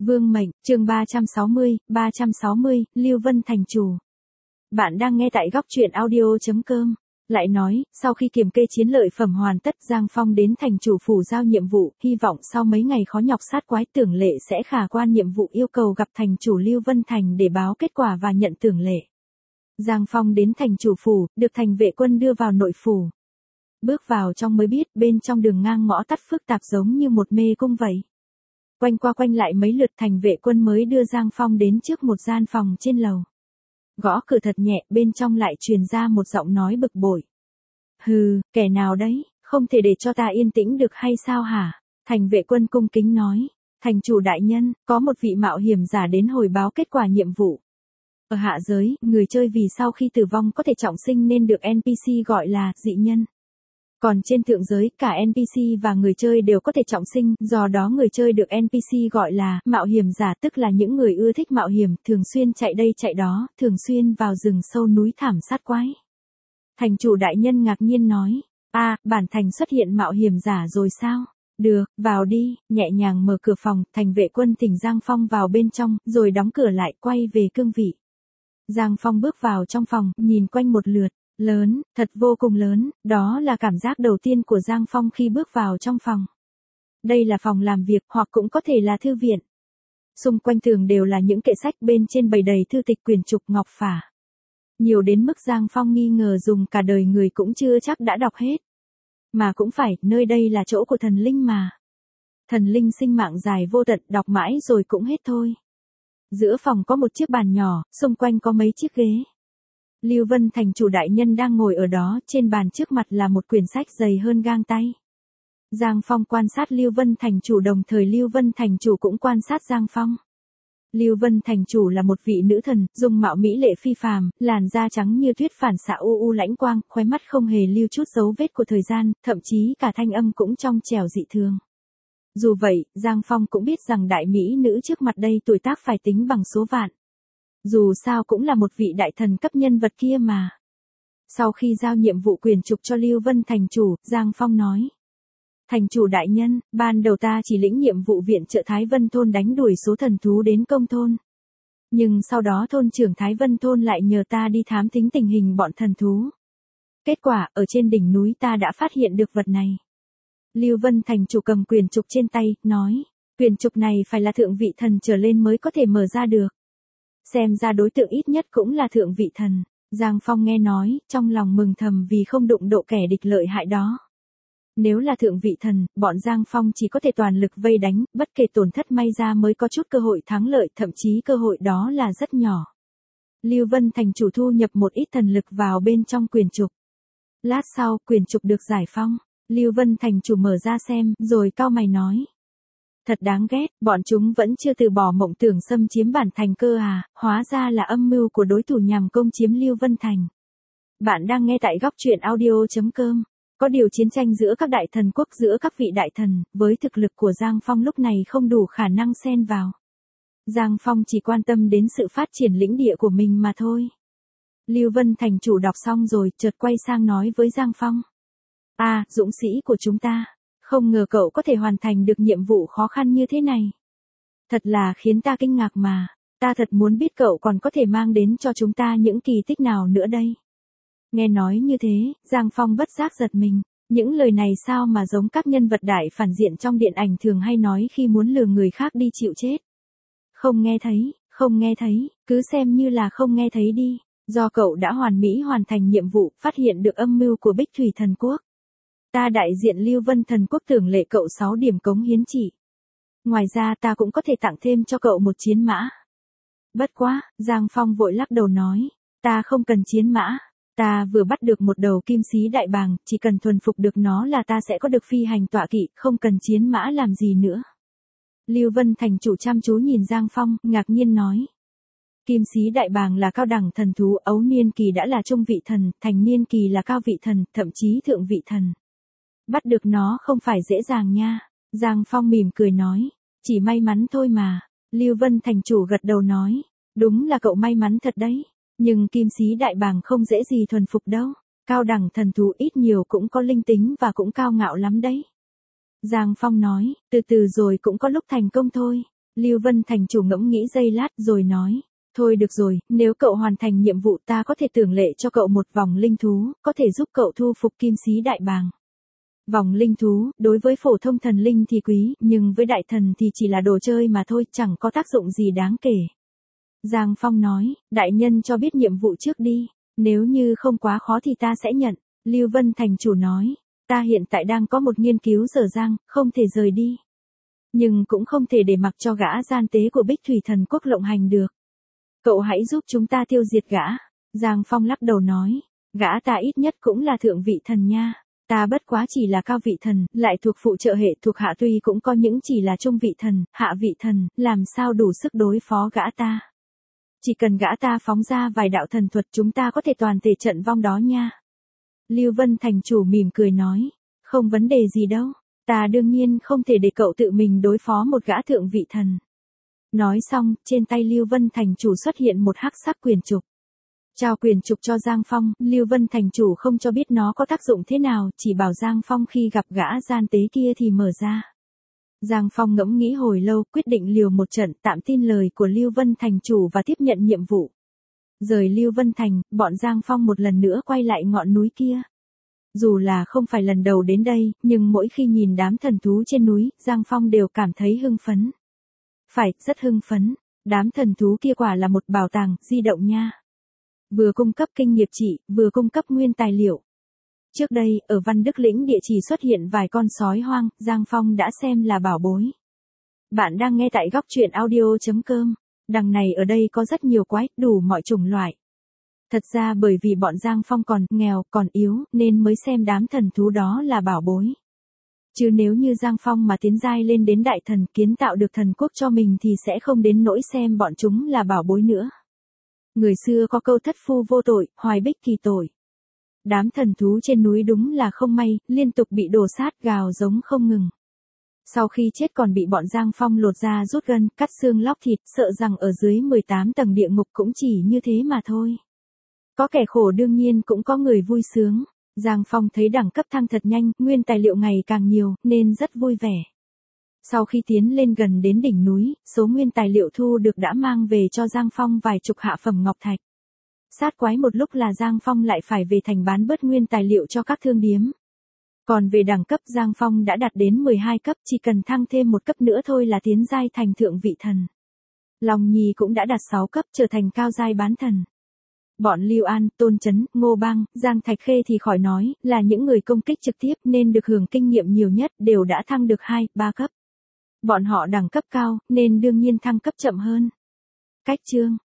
Vương mệnh, chương 360, Lưu Vân thành chủ. Bạn đang nghe tại góc truyện audio.com. Lại nói, sau khi kiểm kê chiến lợi phẩm hoàn tất, Giang Phong đến thành chủ phủ giao nhiệm vụ, hy vọng sau mấy ngày khó nhọc sát quái tưởng lệ sẽ khả quan nhiệm vụ, yêu cầu gặp thành chủ Lưu Vân thành để báo kết quả và nhận tưởng lệ. Giang Phong đến thành chủ phủ, được thành vệ quân đưa vào nội phủ. Bước vào trong mới biết, bên trong đường ngang ngõ tắt phức tạp giống như một mê cung vậy. Quanh qua quanh lại mấy lượt, thành vệ quân mới đưa Giang Phong đến trước một gian phòng trên lầu. Gõ cửa thật nhẹ, bên trong lại truyền ra một giọng nói bực bội. Hừ, kẻ nào đấy, không thể để cho ta yên tĩnh được hay sao hả? Thành vệ quân cung kính nói. Thành chủ đại nhân, có một vị mạo hiểm giả đến hồi báo kết quả nhiệm vụ. Ở hạ giới, người chơi vì sau khi tử vong có thể trọng sinh nên được NPC gọi là dị nhân. Còn trên thượng giới, cả NPC và người chơi đều có thể trọng sinh, do đó người chơi được NPC gọi là mạo hiểm giả, tức là những người ưa thích mạo hiểm, thường xuyên chạy đây chạy đó, thường xuyên vào rừng sâu núi thảm sát quái. Thành chủ đại nhân ngạc nhiên nói, bản thành xuất hiện mạo hiểm giả rồi sao? Được, vào đi, nhẹ nhàng mở cửa phòng, thành vệ quân thỉnh Giang Phong vào bên trong, rồi đóng cửa lại, quay về cương vị. Giang Phong bước vào trong phòng, nhìn quanh một lượt. Lớn, thật vô cùng lớn, đó là cảm giác đầu tiên của Giang Phong khi bước vào trong phòng. Đây là phòng làm việc, hoặc cũng có thể là thư viện. Xung quanh tường đều là những kệ sách, bên trên bày đầy thư tịch, quyển trục, ngọc phả. Nhiều đến mức Giang Phong nghi ngờ dùng cả đời người cũng chưa chắc đã đọc hết. Mà cũng phải, nơi đây là chỗ của thần linh mà. Thần linh sinh mạng dài vô tận, đọc mãi rồi cũng hết thôi. Giữa phòng có một chiếc bàn nhỏ, xung quanh có mấy chiếc ghế. Lưu Vân thành chủ đại nhân đang ngồi ở đó, trên bàn trước mặt là một quyển sách dày hơn gang tay. Giang Phong quan sát Lưu Vân thành chủ, đồng thời Lưu Vân thành chủ cũng quan sát Giang Phong. Lưu Vân thành chủ là một vị nữ thần, dung mạo mỹ lệ phi phàm, làn da trắng như tuyết, phản xạ u lãnh quang, khóe mắt không hề lưu chút dấu vết của thời gian, thậm chí cả thanh âm cũng trong trẻo dị thường. Dù vậy, Giang Phong cũng biết rằng đại mỹ nữ trước mặt đây tuổi tác phải tính bằng số vạn. Dù sao cũng là một vị đại thần cấp nhân vật kia mà. Sau khi giao nhiệm vụ quyển trục cho Lưu Vân thành chủ, Giang Phong nói. Thành chủ đại nhân, ban đầu ta chỉ lĩnh nhiệm vụ viện trợ Thái Vân thôn đánh đuổi số thần thú đến công thôn. Nhưng sau đó thôn trưởng Thái Vân thôn lại nhờ ta đi thám thính tình hình bọn thần thú. Kết quả, ở trên đỉnh núi ta đã phát hiện được vật này. Lưu Vân thành chủ cầm quyển trục trên tay, nói. Quyển trục này phải là thượng vị thần trở lên mới có thể mở ra được. Xem ra đối tượng ít nhất cũng là thượng vị thần. Giang Phong nghe nói, trong lòng mừng thầm vì không đụng độ kẻ địch lợi hại đó. Nếu là thượng vị thần, bọn Giang Phong chỉ có thể toàn lực vây đánh, bất kể tổn thất may ra mới có chút cơ hội thắng lợi, thậm chí cơ hội đó là rất nhỏ. Lưu Vân thành chủ thu nhập một ít thần lực vào bên trong quyển trục. Lát sau, quyển trục được giải phong. Lưu Vân thành chủ mở ra xem, rồi cau mày nói. Thật đáng ghét, bọn chúng vẫn chưa từ bỏ mộng tưởng xâm chiếm bản thành cơ à, hóa ra là âm mưu của đối thủ nhằm công chiếm Lưu Vân thành. Bạn đang nghe tại góc truyện audio.com. Có điều chiến tranh giữa các đại thần quốc, giữa các vị đại thần, với thực lực của Giang Phong lúc này không đủ khả năng xen vào. Giang Phong chỉ quan tâm đến sự phát triển lĩnh địa của mình mà thôi. Lưu Vân thành chủ đọc xong rồi, chợt quay sang nói với Giang Phong. Dũng sĩ của chúng ta. Không ngờ cậu có thể hoàn thành được nhiệm vụ khó khăn như thế này. Thật là khiến ta kinh ngạc mà, ta thật muốn biết cậu còn có thể mang đến cho chúng ta những kỳ tích nào nữa đây. Nghe nói như thế, Giang Phong bất giác giật mình, những lời này sao mà giống các nhân vật đại phản diện trong điện ảnh thường hay nói khi muốn lừa người khác đi chịu chết. Không nghe thấy, cứ xem như là không nghe thấy đi, do cậu đã hoàn mỹ hoàn thành nhiệm vụ, phát hiện được âm mưu của Bích Thủy thần quốc. Ta đại diện Lưu Vân thần quốc thưởng lệ cậu 6 điểm cống hiến chỉ. Ngoài ra ta cũng có thể tặng thêm cho cậu một chiến mã. Bất quá, Giang Phong vội lắc đầu nói, ta không cần chiến mã. Ta vừa bắt được một đầu kim sĩ đại bàng, chỉ cần thuần phục được nó là ta sẽ có được phi hành tọa kỵ, không cần chiến mã làm gì nữa. Lưu Vân thành chủ chăm chú nhìn Giang Phong, ngạc nhiên nói. Kim sĩ đại bàng là cao đẳng thần thú, ấu niên kỳ đã là trung vị thần, thành niên kỳ là cao vị thần, thậm chí thượng vị thần. Bắt được nó không phải dễ dàng nha. Giang Phong mỉm cười nói. Chỉ may mắn thôi mà. Lưu Vân thành chủ gật đầu nói. Đúng là cậu may mắn thật đấy. Nhưng kim sĩ đại bàng không dễ gì thuần phục đâu. Cao đẳng thần thú ít nhiều cũng có linh tính và cũng cao ngạo lắm đấy. Giang Phong nói. Từ từ rồi cũng có lúc thành công thôi. Lưu Vân thành chủ ngẫm nghĩ giây lát rồi nói. Thôi được rồi, nếu cậu hoàn thành nhiệm vụ ta có thể tưởng lệ cho cậu một vòng linh thú, có thể giúp cậu thu phục kim sĩ đại bàng. Vòng linh thú, đối với phổ thông thần linh thì quý, nhưng với đại thần thì chỉ là đồ chơi mà thôi, chẳng có tác dụng gì đáng kể. Giang Phong nói, đại nhân cho biết nhiệm vụ trước đi, nếu như không quá khó thì ta sẽ nhận. Lưu Vân thành chủ nói, ta hiện tại đang có một nghiên cứu dở dang, không thể rời đi. Nhưng cũng không thể để mặc cho gã gian tế của Bích Thủy Thần Quốc lộng hành được. Cậu hãy giúp chúng ta tiêu diệt gã. Giang Phong lắc đầu nói, gã ta ít nhất cũng là thượng vị thần nha. Ta bất quá chỉ là cao vị thần, lại thuộc phụ trợ hệ thuộc hạ tuy cũng có những chỉ là trung vị thần, hạ vị thần, làm sao đủ sức đối phó gã ta. Chỉ cần gã ta phóng ra vài đạo thần thuật chúng ta có thể toàn thể trận vong đó nha. Lưu Vân thành chủ mỉm cười nói, không vấn đề gì đâu, ta đương nhiên không thể để cậu tự mình đối phó một gã thượng vị thần. Nói xong, trên tay Lưu Vân thành chủ xuất hiện một hắc sắc quyền trục. Trao quyền trục cho Giang Phong, Lưu Vân thành chủ không cho biết nó có tác dụng thế nào, chỉ bảo Giang Phong khi gặp gã gian tế kia thì mở ra. Giang Phong ngẫm nghĩ hồi lâu, quyết định liều một trận, tạm tin lời của Lưu Vân thành chủ và tiếp nhận nhiệm vụ. Rời Lưu Vân thành, bọn Giang Phong một lần nữa quay lại ngọn núi kia. Dù là không phải lần đầu đến đây, nhưng mỗi khi nhìn đám thần thú trên núi, Giang Phong đều cảm thấy hưng phấn. Phải, rất hưng phấn, đám thần thú kia quả là một bảo tàng, di động nha. Vừa cung cấp kinh nghiệp trị, vừa cung cấp nguyên tài liệu. Trước đây, ở Văn Đức Lĩnh địa chỉ xuất hiện vài con sói hoang, Giang Phong đã xem là bảo bối. Bạn đang nghe tại góc truyện audio.com. Đằng này ở đây có rất nhiều quái, đủ mọi chủng loại. Thật ra bởi vì bọn Giang Phong còn nghèo, còn yếu, nên mới xem đám thần thú đó là bảo bối. Chứ nếu như Giang Phong mà tiến giai lên đến đại thần kiến tạo được thần quốc cho mình thì sẽ không đến nỗi xem bọn chúng là bảo bối nữa. Người xưa có câu thất phu vô tội, hoài bích kỳ tội. Đám thần thú trên núi đúng là không may, liên tục bị đổ sát gào giống không ngừng. Sau khi chết còn bị bọn Giang Phong lột da rút gân, cắt xương lóc thịt, sợ rằng ở dưới 18 tầng địa ngục cũng chỉ như thế mà thôi. Có kẻ khổ đương nhiên cũng có người vui sướng. Giang Phong thấy đẳng cấp thăng thật nhanh, nguyên tài liệu ngày càng nhiều, nên rất vui vẻ. Sau khi tiến lên gần đến đỉnh núi, số nguyên tài liệu thu được đã mang về cho Giang Phong vài chục hạ phẩm ngọc thạch. Sát quái một lúc là Giang Phong lại phải về thành bán bớt nguyên tài liệu cho các thương điếm. Còn về đẳng cấp Giang Phong đã đạt đến 12 cấp, chỉ cần thăng thêm một cấp nữa thôi là tiến giai thành thượng vị thần. Long Nhi cũng đã đạt 6 cấp trở thành cao giai bán thần. Bọn Lưu An, Tôn Chấn, Ngô Bang, Giang Thạch Khê thì khỏi nói, là những người công kích trực tiếp nên được hưởng kinh nghiệm nhiều nhất, đều đã thăng được 2, 3 cấp. Bọn họ đẳng cấp cao, nên đương nhiên thăng cấp chậm hơn. Cách chương